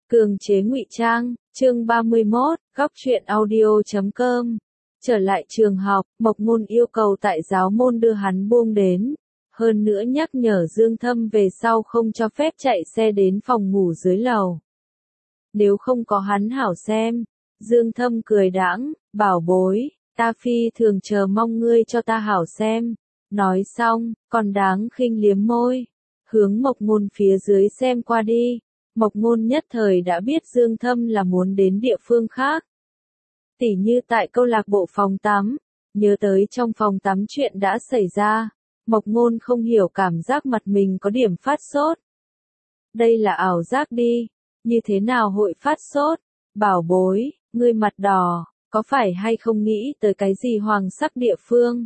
Cường chế ngụy trang, chương 31, góc truyện audio.com. Trở lại trường học, Mộc Ngôn yêu cầu tại giáo môn đưa hắn buông đến. Hơn nữa nhắc nhở Dương Thâm về sau không cho phép chạy xe đến phòng ngủ dưới lầu. Nếu không có hắn hảo xem. Dương Thâm cười đãng, bảo bối, ta phi thường chờ mong ngươi cho ta hảo xem. Nói xong, còn đáng khinh liếm môi. Hướng Mộc Ngôn phía dưới xem qua đi. Mộc Ngôn nhất thời đã biết Dương Thâm là muốn đến địa phương khác. Tỉ như tại câu lạc bộ phòng tắm, nhớ tới trong phòng tắm chuyện đã xảy ra, Mộc Ngôn không hiểu cảm giác mặt mình có điểm phát sốt. Đây là ảo giác đi, như thế nào hội phát sốt? Bảo bối, ngươi mặt đỏ, có phải hay không nghĩ tới cái gì hoàng sắc địa phương?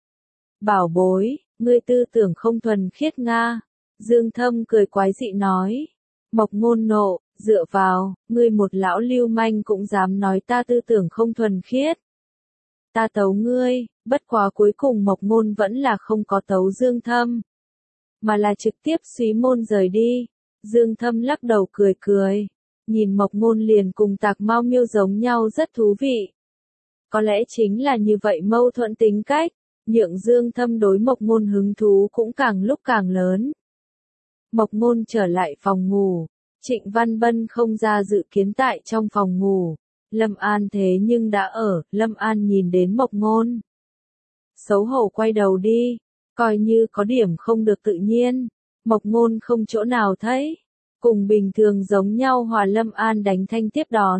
Bảo bối, ngươi tư tưởng không thuần khiết nga. Dương Thâm cười quái dị nói. Mộc Ngôn nộ, dựa vào, ngươi một lão lưu manh cũng dám nói ta tư tưởng không thuần khiết. Ta tấu ngươi, bất quá cuối cùng Mộc Ngôn vẫn là không có tấu Dương Thâm, mà là trực tiếp xúy môn rời đi. Dương Thâm lắc đầu cười cười, nhìn Mộc Ngôn liền cùng Tạc Mao Miêu giống nhau rất thú vị. Có lẽ chính là như vậy mâu thuẫn tính cách, nhượng Dương Thâm đối Mộc Ngôn hứng thú cũng càng lúc càng lớn. Mộc Ngôn trở lại phòng ngủ, Trịnh Văn Bân không ra dự kiến tại trong phòng ngủ, Lâm An thế nhưng đã ở, Lâm An nhìn đến Mộc Ngôn. Xấu hổ quay đầu đi, coi như có điểm không được tự nhiên, Mộc Ngôn không chỗ nào thấy, cùng bình thường giống nhau hòa Lâm An đánh thanh tiếp đón.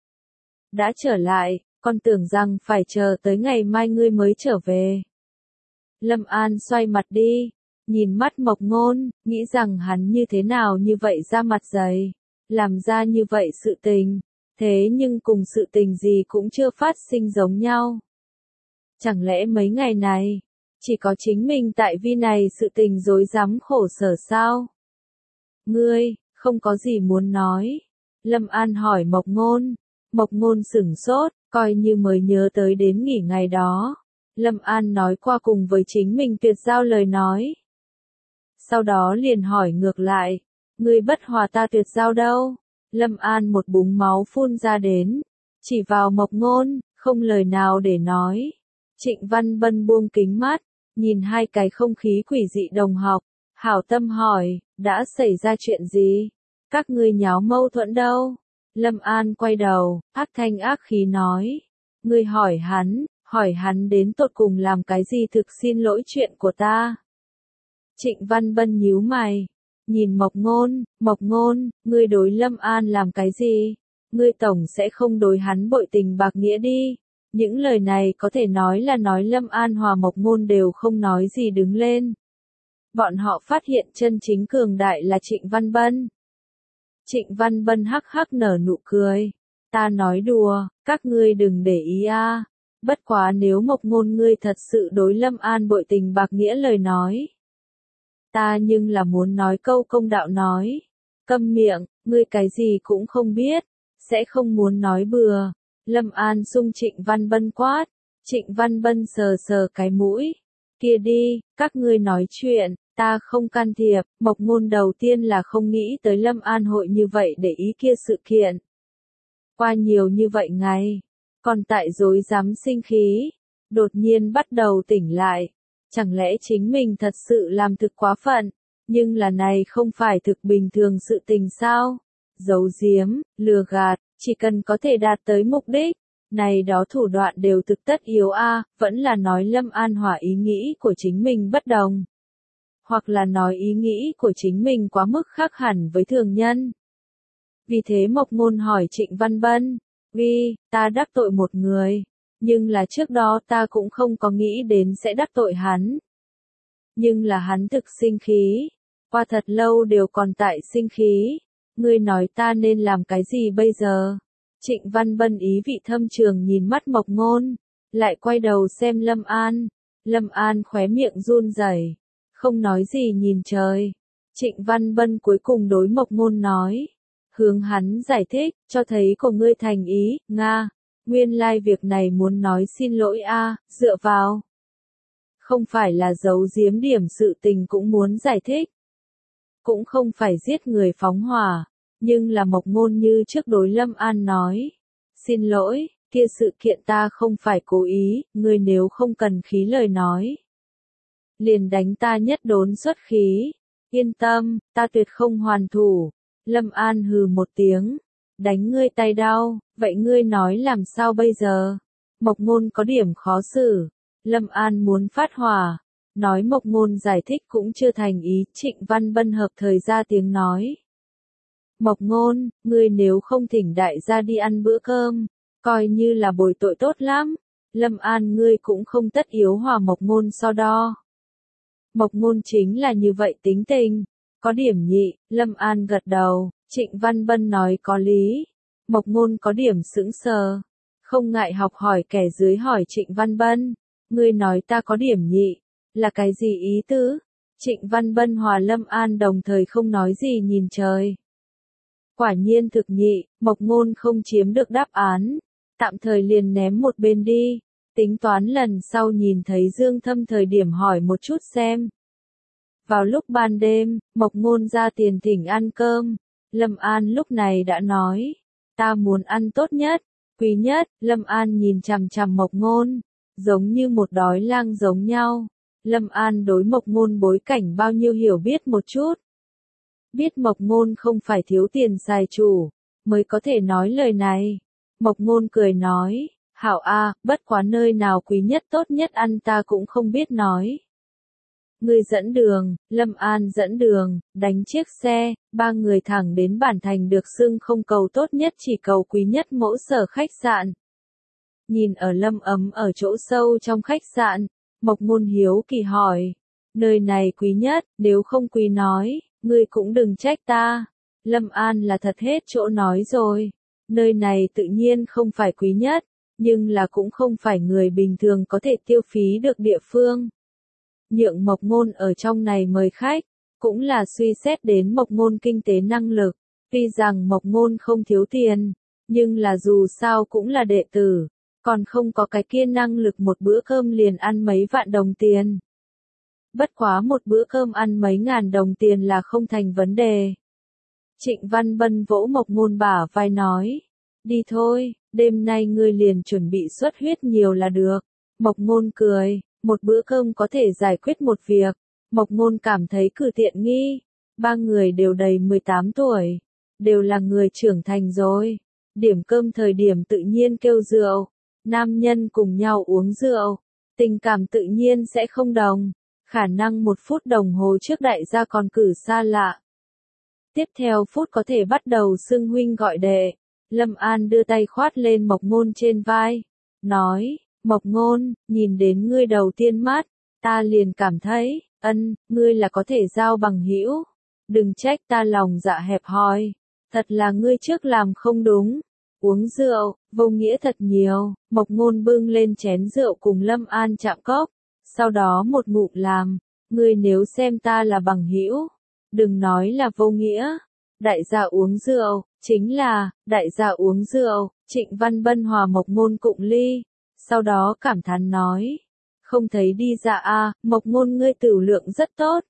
Đã trở lại, con tưởng rằng phải chờ tới ngày mai ngươi mới trở về. Lâm An xoay mặt đi. Nhìn mắt Mộc Ngôn, nghĩ rằng hắn như thế nào như vậy ra mặt dày, làm ra như vậy sự tình, thế nhưng cùng sự tình gì cũng chưa phát sinh giống nhau. Chẳng lẽ mấy ngày này, chỉ có chính mình tại vì này sự tình rối rắm khổ sở sao? Ngươi, không có gì muốn nói. Lâm An hỏi Mộc Ngôn, Mộc Ngôn sửng sốt, coi như mới nhớ tới đến nghỉ ngày đó. Lâm An nói qua cùng với chính mình tuyệt giao lời nói. Sau đó liền hỏi ngược lại, ngươi bất hòa ta tuyệt giao đâu? Lâm An một búng máu phun ra đến, chỉ vào Mộc Ngôn, không lời nào để nói. Trịnh Văn Bân buông kính mắt, nhìn hai cái không khí quỷ dị đồng học, hảo tâm hỏi, đã xảy ra chuyện gì? Các ngươi nháo mâu thuẫn đâu? Lâm An quay đầu, ác thanh ác khí nói, ngươi hỏi hắn đến tột cùng làm cái gì thực xin lỗi chuyện của ta? Trịnh Văn Bân nhíu mày, nhìn Mộc Ngôn, ngươi đối Lâm An làm cái gì? Ngươi tổng sẽ không đối hắn bội tình bạc nghĩa đi. Những lời này có thể nói là nói Lâm An hòa Mộc Ngôn đều không nói gì đứng lên. Bọn họ phát hiện chân chính cường đại là Trịnh Văn Bân. Trịnh Văn Bân hắc hắc nở nụ cười. Ta nói đùa, các ngươi đừng để ý a. Bất quá nếu Mộc Ngôn ngươi thật sự đối Lâm An bội tình bạc nghĩa lời nói. Ta nhưng là muốn nói câu công đạo nói. Câm miệng, ngươi cái gì cũng không biết, sẽ không muốn nói bừa. Lâm An xung Trịnh Văn Bân quát. Trịnh Văn Bân sờ sờ cái mũi. Kia đi, các ngươi nói chuyện, ta không can thiệp. Mộc Ngôn đầu tiên là không nghĩ tới Lâm An hội như vậy để ý kia sự kiện. Qua nhiều như vậy ngày, còn tại rối rắm sinh khí, đột nhiên bắt đầu tỉnh lại. Chẳng lẽ chính mình thật sự làm thực quá phận, nhưng là này không phải thực bình thường sự tình sao? Giấu giếm, lừa gạt, chỉ cần có thể đạt tới mục đích, này đó thủ đoạn đều thực tất yếu a, vẫn là nói Lâm An hòa ý nghĩ của chính mình bất đồng. Hoặc là nói ý nghĩ của chính mình quá mức khác hẳn với thường nhân. Vì thế Mộc Ngôn hỏi Trịnh Văn Bân, ta đắc tội một người. Nhưng là trước đó ta cũng không có nghĩ đến sẽ đắc tội hắn. Nhưng là hắn thực sinh khí. Qua thật lâu đều còn tại sinh khí. Ngươi nói ta nên làm cái gì bây giờ? Trịnh Văn Bân ý vị thâm trường nhìn mắt Mộc Ngôn. Lại quay đầu xem Lâm An. Lâm An khóe miệng run rẩy, không nói gì nhìn trời. Trịnh Văn Bân cuối cùng đối Mộc Ngôn nói. Hướng hắn giải thích, cho thấy của ngươi thành ý, Nga. Nguyên lai việc này muốn nói xin lỗi a, dựa vào. Không phải là giấu giếm điểm sự tình cũng muốn giải thích. Cũng không phải giết người phóng hỏa. Nhưng là Mộc Ngôn như trước đối Lâm An nói. Xin lỗi, kia sự kiện ta không phải cố ý, ngươi nếu không cần khí lời nói. Liền đánh ta nhất đốn xuất khí. Yên tâm, ta tuyệt không hoàn thủ. Lâm An hừ một tiếng. Đánh ngươi tay đau, vậy ngươi nói làm sao bây giờ? Mộc Ngôn có điểm khó xử. Lâm An muốn phát hỏa. Nói Mộc Ngôn giải thích cũng chưa thành ý, Trịnh Văn Bân hợp thời ra tiếng nói. Mộc Ngôn, ngươi nếu không thỉnh đại gia đi ăn bữa cơm, coi như là bồi tội tốt lắm. Lâm An ngươi cũng không tất yếu hòa Mộc Ngôn so đo. Mộc Ngôn chính là như vậy tính tình. Có điểm nhị, Lâm An gật đầu, Trịnh Văn Bân nói có lý. Mộc Ngôn có điểm sững sờ. Không ngại học hỏi kẻ dưới hỏi Trịnh Văn Bân. Ngươi nói ta có điểm nhị, là cái gì ý tứ? Trịnh Văn Bân hòa Lâm An đồng thời không nói gì nhìn trời. Quả nhiên thực nhị, Mộc Ngôn không chiếm được đáp án. Tạm thời liền ném một bên đi. Tính toán lần sau nhìn thấy Dương Thâm thời điểm hỏi một chút xem. Vào lúc ban đêm, Mộc Ngôn ra tiền thỉnh ăn cơm. Lâm An lúc này đã nói. Ta muốn ăn tốt nhất, quý nhất. Lâm An nhìn chằm chằm Mộc Ngôn. Giống như một đói lang giống nhau. Lâm An đối Mộc Ngôn bối cảnh bao nhiêu hiểu biết một chút. Biết Mộc Ngôn không phải thiếu tiền xài chủ, mới có thể nói lời này. Mộc Ngôn cười nói, hảo a, bất quá nơi nào quý nhất tốt nhất ăn ta cũng không biết nói. Ngươi dẫn đường, Lâm An dẫn đường, đánh chiếc xe, ba người thẳng đến bản thành được xưng không cầu tốt nhất chỉ cầu quý nhất mẫu sở khách sạn. Nhìn ở Lâm Ấm ở chỗ sâu trong khách sạn, Mộc Ngôn hiếu kỳ hỏi, nơi này quý nhất, nếu không quý nói, ngươi cũng đừng trách ta. Lâm An là thật hết chỗ nói rồi, nơi này tự nhiên không phải quý nhất, nhưng là cũng không phải người bình thường có thể tiêu phí được địa phương. Nhượng Mộc Ngôn ở trong này mời khách, cũng là suy xét đến Mộc Ngôn kinh tế năng lực, tuy rằng Mộc Ngôn không thiếu tiền, nhưng là dù sao cũng là đệ tử, còn không có cái kia năng lực một bữa cơm liền ăn mấy vạn đồng tiền. Bất quá một bữa cơm ăn mấy ngàn đồng tiền là không thành vấn đề. Trịnh Văn Bân vỗ Mộc Ngôn bả vai nói, đi thôi, đêm nay ngươi liền chuẩn bị xuất huyết nhiều là được. Mộc Ngôn cười, một bữa cơm có thể giải quyết một việc. Mộc Ngôn cảm thấy cử tiện nghi, ba người đều đầy 18 tuổi, đều là người trưởng thành rồi. Điểm cơm thời điểm tự nhiên kêu rượu, nam nhân cùng nhau uống rượu, tình cảm tự nhiên sẽ không đồng. Khả năng 1 phút đồng hồ trước đại gia còn cử xa lạ. Tiếp theo phút có thể bắt đầu xưng huynh gọi đệ. Lâm An đưa tay khoát lên Mộc Ngôn trên vai. Nói, Mộc Ngôn, nhìn đến ngươi đầu tiên mắt, ta liền cảm thấy, ngươi là có thể giao bằng hữu. Đừng trách ta lòng dạ hẹp hòi. Thật là ngươi trước làm không đúng. Uống rượu, vô nghĩa thật nhiều. Mộc Ngôn bưng lên chén rượu cùng Lâm An chạm cốc. Sau đó một ngụm làm, ngươi nếu xem ta là bằng hữu, đừng nói là vô nghĩa. Đại gia uống rượu, chính là, đại gia uống rượu. Trịnh Văn Bân hòa Mộc Ngôn cụng ly, sau đó cảm thán nói, không thấy đi ra a, Mộc Ngôn ngươi tửu lượng rất tốt.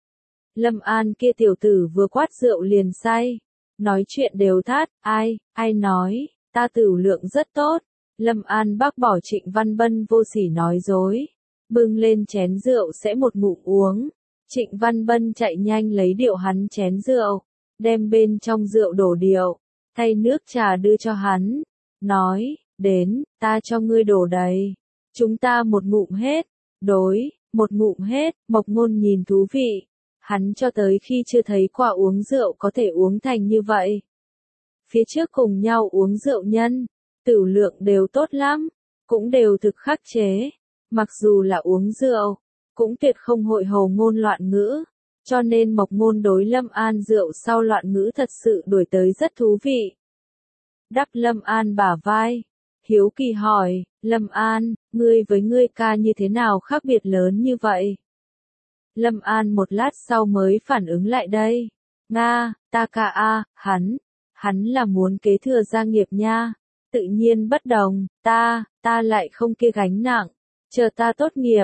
Lâm An kia tiểu tử vừa quát rượu liền say, nói chuyện đều thát, ai nói, ta tửu lượng rất tốt. Lâm An bác bỏ Trịnh Văn Bân vô sỉ nói dối. Bưng lên chén rượu sẽ một ngụm uống. Trịnh Văn Bân chạy nhanh lấy điệu hắn chén rượu, đem bên trong rượu đổ điệu, thay nước trà đưa cho hắn. Nói, đến, ta cho ngươi đổ đầy. Chúng ta một ngụm hết. Đối, một ngụm hết. Mộc Ngôn nhìn thú vị. Hắn cho tới khi chưa thấy qua uống rượu có thể uống thành như vậy. Phía trước cùng nhau uống rượu nhân, tửu lượng đều tốt lắm, cũng đều thực khắc chế. Mặc dù là uống rượu, cũng tuyệt không hội hồ ngôn loạn ngữ, cho nên Mộc Ngôn đối Lâm An rượu sau loạn ngữ thật sự đuổi tới rất thú vị. Đắp Lâm An bả vai, hiếu kỳ hỏi, Lâm An, ngươi với ngươi ca như thế nào khác biệt lớn như vậy? Lâm An một lát sau mới phản ứng lại đây. Nga, ta ca a, hắn là muốn kế thừa gia nghiệp nha. Tự nhiên bất đồng, ta lại không kia gánh nặng. Chờ ta tốt nghiệp,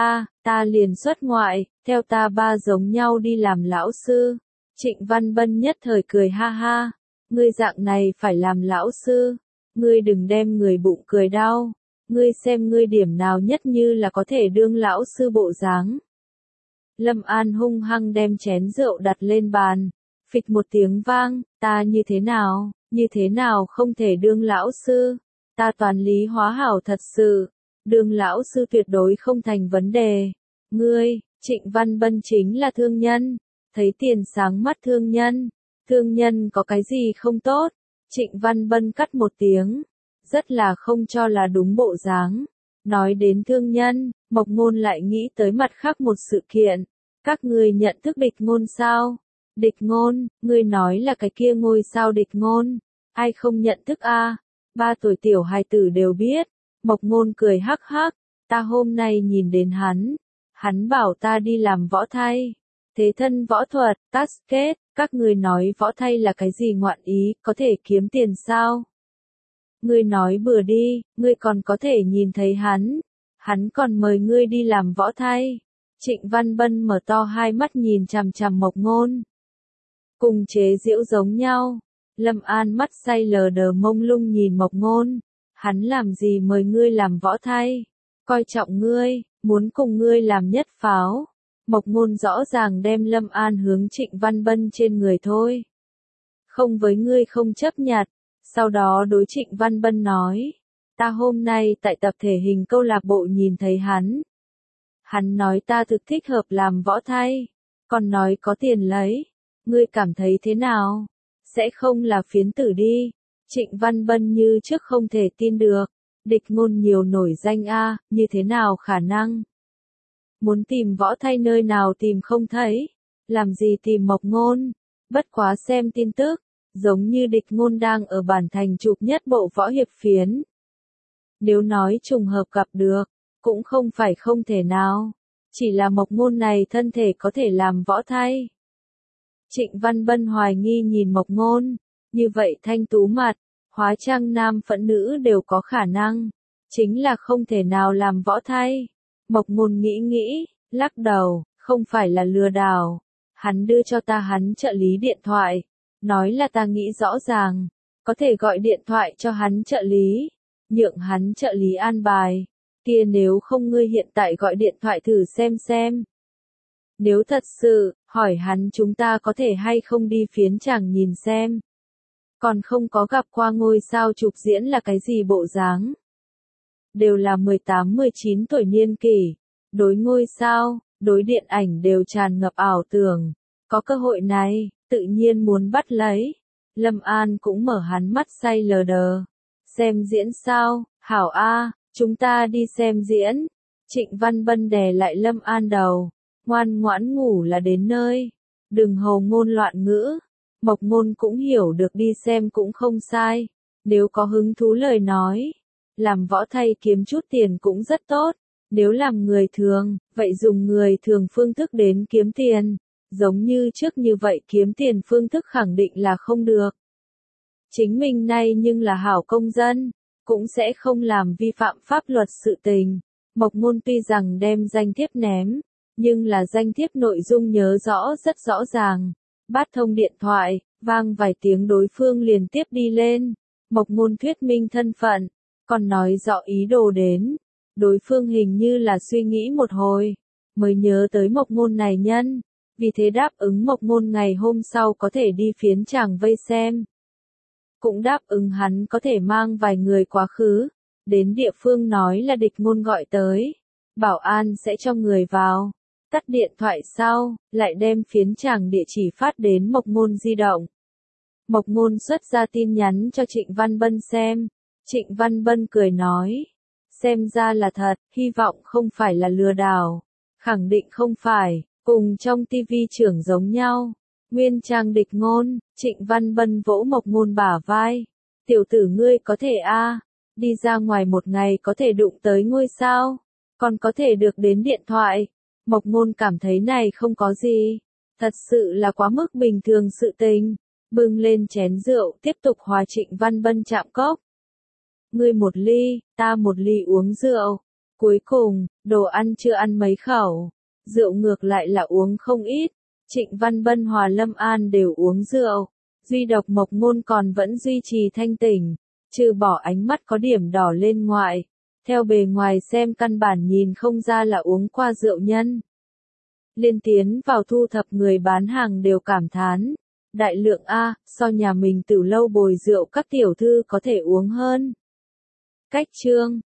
ta liền xuất ngoại, theo ta ba giống nhau đi làm lão sư. Trịnh Văn Bân nhất thời cười ha ha. ngươi dạng này phải làm lão sư, ngươi đừng đem người bụng cười đau, ngươi xem ngươi điểm nào nhất như là có thể đương lão sư bộ dáng. Lâm An hung hăng đem chén rượu đặt lên bàn, phịch một tiếng vang, ta như thế nào không thể đương lão sư, ta toán lý hóa hảo thật sự, đương lão sư tuyệt đối không thành vấn đề. Ngươi, Trịnh Văn Bân chính là thương nhân, thấy tiền sáng mắt thương nhân có cái gì không tốt, Trịnh Văn Bân cắt một tiếng, rất là không cho là đúng bộ dáng. Nói đến thương nhân, Mộc Ngôn lại nghĩ tới mặt khác một sự kiện, các ngươi nhận thức Địch Ngôn sao? Địch Ngôn, ngươi nói là cái kia ngôi sao Địch Ngôn, ai không nhận thức a? 3 tuổi tiểu hài tử đều biết. Mộc Ngôn cười hắc hắc, ta hôm nay nhìn đến hắn bảo ta đi làm võ thay, thế thân võ thuật, basket, các ngươi nói võ thay là cái gì ngoạn ý, có thể kiếm tiền sao? Ngươi nói bừa đi, ngươi còn có thể nhìn thấy hắn còn mời ngươi đi làm võ thay. Trịnh Văn Bân mở to hai mắt nhìn chằm chằm Mộc Ngôn. Cùng chế giễu giống nhau, Lâm An mắt say lờ đờ mông lung nhìn Mộc Ngôn, hắn làm gì mời ngươi làm võ thay, coi trọng ngươi, muốn cùng ngươi làm nhất pháo. Mộc Ngôn rõ ràng đem Lâm An hướng Trịnh Văn Bân trên người thôi. Không với ngươi không chấp nhặt, sau đó đối Trịnh Văn Bân nói, ta hôm nay tại tập thể hình câu lạc bộ nhìn thấy hắn nói ta thực thích hợp làm võ thay, còn nói có tiền lấy, ngươi cảm thấy thế nào? Sẽ không là phiến tử đi. Trịnh Văn Bân như trước không thể tin được, Địch Ngôn nhiều nổi danh a, như thế nào khả năng? Muốn tìm võ thay nơi nào tìm không thấy, làm gì tìm Mộc Ngôn, bất quá xem tin tức, giống như Địch Ngôn đang ở bản thành chụp nhất bộ võ hiệp phiến. Nếu nói trùng hợp gặp được, cũng không phải không thể nào, chỉ là Mộc Ngôn này thân thể có thể làm võ thay. Trịnh Văn Bân hoài nghi nhìn Mộc Ngôn, như vậy thanh tú mặt, hóa trang nam phẫn nữ đều có khả năng, chính là không thể nào làm võ thay. Mộc Ngôn nghĩ, lắc đầu, không phải là lừa đảo, hắn đưa cho ta hắn trợ lý điện thoại, nói là ta nghĩ rõ ràng, có thể gọi điện thoại cho hắn trợ lý, nhượng hắn trợ lý an bài, kia nếu không ngươi hiện tại gọi điện thoại thử xem. Nếu thật sự, hỏi hắn chúng ta có thể hay không đi phiến chàng nhìn xem. Còn không có gặp qua ngôi sao chụp diễn là cái gì bộ dáng. Đều là 18-19 tuổi niên kỷ, đối ngôi sao, đối điện ảnh đều tràn ngập ảo tưởng. Có cơ hội này, tự nhiên muốn bắt lấy. Lâm An cũng mở hắn mắt say lờ đờ. Xem diễn sao, hảo a, chúng ta đi xem diễn. Trịnh Văn Bân đè lại Lâm An đầu. Ngoan ngoãn ngủ là đến nơi. Đừng hồ ngôn loạn ngữ. Mộc Ngôn cũng hiểu được đi xem cũng không sai. Nếu có hứng thú lời nói. Làm võ thay kiếm chút tiền cũng rất tốt. Nếu làm người thường, vậy dùng người thường phương thức đến kiếm tiền. Giống như trước như vậy kiếm tiền phương thức khẳng định là không được. Chính mình nay nhưng là hảo công dân, cũng sẽ không làm vi phạm pháp luật sự tình. Mộc Ngôn tuy rằng đem danh thiếp ném, nhưng là danh thiếp nội dung nhớ rất rõ ràng. Bát thông điện thoại, vang vài tiếng đối phương liền tiếp đi lên. Mộc Ngôn thuyết minh thân phận, còn nói rõ ý đồ đến. Đối phương hình như là suy nghĩ một hồi, mới nhớ tới Mộc Ngôn này nhân. Vì thế đáp ứng Mộc Ngôn ngày hôm sau có thể đi phiến chàng vây xem. Cũng đáp ứng hắn có thể mang vài người quá khứ. Đến địa phương nói là Địch Ngôn gọi tới. Bảo an sẽ cho người vào. Tắt điện thoại sau, lại đem phiến chàng địa chỉ phát đến Mộc Ngôn di động. Mộc Ngôn xuất ra tin nhắn cho Trịnh Văn Bân xem. Trịnh Văn Bân cười nói. Xem ra là thật, hy vọng không phải là lừa đảo. Khẳng định không phải, cùng trong tivi trưởng giống nhau. Nguyên trang Địch Ngôn, Trịnh Văn Bân vỗ Mộc Ngôn bả vai. Tiểu tử ngươi có thể đi ra ngoài một ngày có thể đụng tới ngôi sao, còn có thể được đến điện thoại. Mộc Ngôn cảm thấy này không có gì, thật sự là quá mức bình thường sự tình. Bưng lên chén rượu tiếp tục hòa Trịnh Văn Bân chạm cốc. Ngươi một ly, ta một ly uống rượu. Cuối cùng, đồ ăn chưa ăn mấy khẩu, rượu ngược lại là uống không ít. Trịnh Văn Bân hòa Lâm An đều uống rượu. Duy độc Mộc Ngôn còn vẫn duy trì thanh tỉnh, trừ bỏ ánh mắt có điểm đỏ lên ngoại. Theo bề ngoài xem căn bản nhìn không ra là uống qua rượu nhân. Liên tiến vào thu thập người bán hàng đều cảm thán. Đại lượng A, so nhà mình Tử lâu bồi rượu các tiểu thư có thể uống hơn. Cách chương